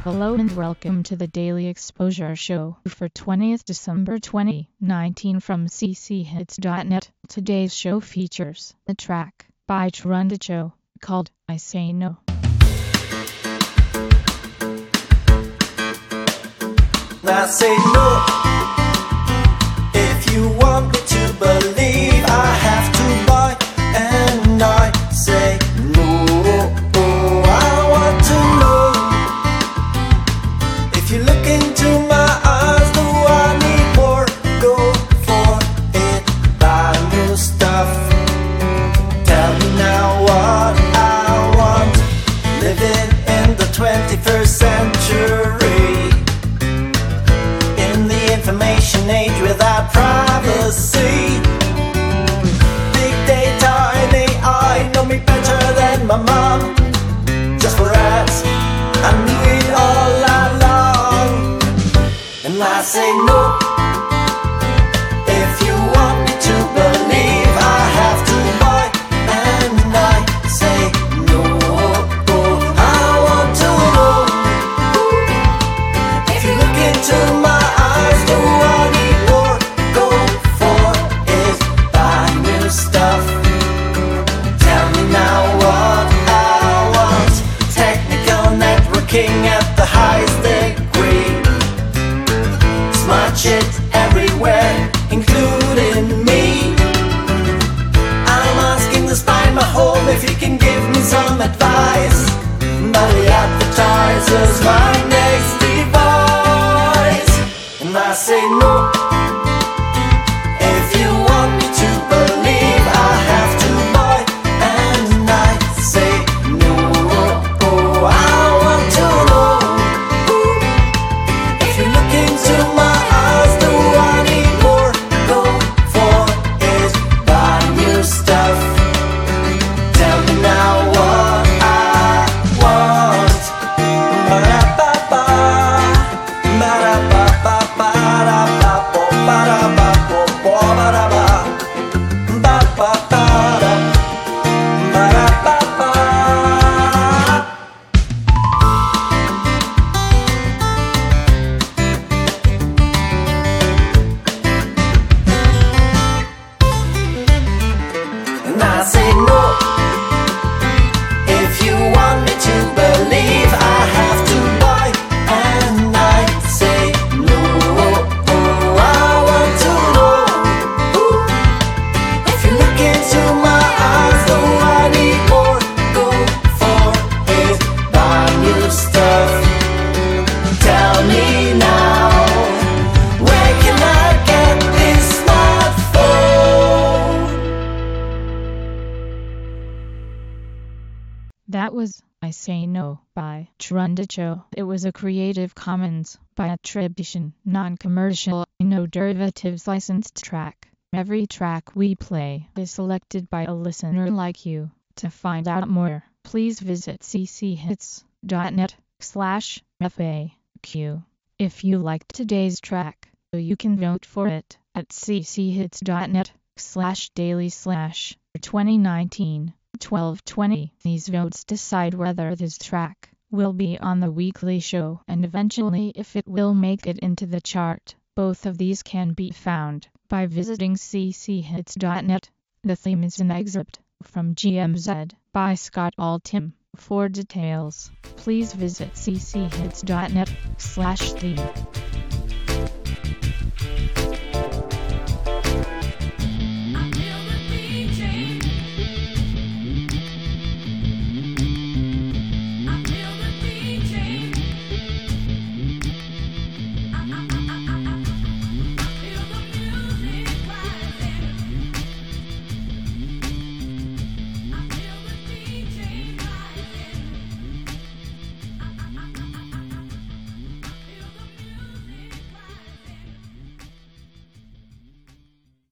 Hello and welcome to the Daily Exposure Show for 20th December 2019 from cchits.net. Today's show features a track by Trundicho called I Say No. I say no. If you want me to believe, I have to buy, and I say no. I want to know. If you look into my eyes, do I need more? Go for it, buy new stuff. Tell me now what I want. Living in the 21st century, information age without privacy. Big data and AI know me better than my mom. Just for ads, I knew it all along. And I say no. If you want me to believe, I have to buy, and I say no. I want to know. If you look into my at the highest degree, smart shit everywhere, including me. I'm asking the spy in my home if he can give me some advice, but he advertises my next device, and I say no. If you want me to believe, I have to buy, and I say no. I want to know. If you look into my eyes, do I need more? Go for it, buy new stuff. Tell me now what I want. Ba-da-ba-ba, ba-da-ba-ba, ba-da-ba-ba, ba-da-ba-ba, ba-da-ba, ba-ba-ba-da, ba-da-ba-ba. I say no. If you want me to believe, I have to buy, and I say no. I want to know. If you look into my eyes, do I need more? Go for it, buy new stuff. Tell me now, where can I get this smartphone? That was I Say No by Trundicho. It was a Creative Commons by attribution, non-commercial, no derivatives licensed track. Every track we play is selected by a listener like you. To find out more, please visit cchits.net/FAQ. If you liked today's track, you can vote for it at cchits.net/daily/2019-1220. These votes decide whether this track will be on the weekly show and eventually if it will make it into the chart. Both of these can be found by visiting cchits.net. The theme is an excerpt from GMZ by Scott Altham. For details, please visit cchits.net/theme.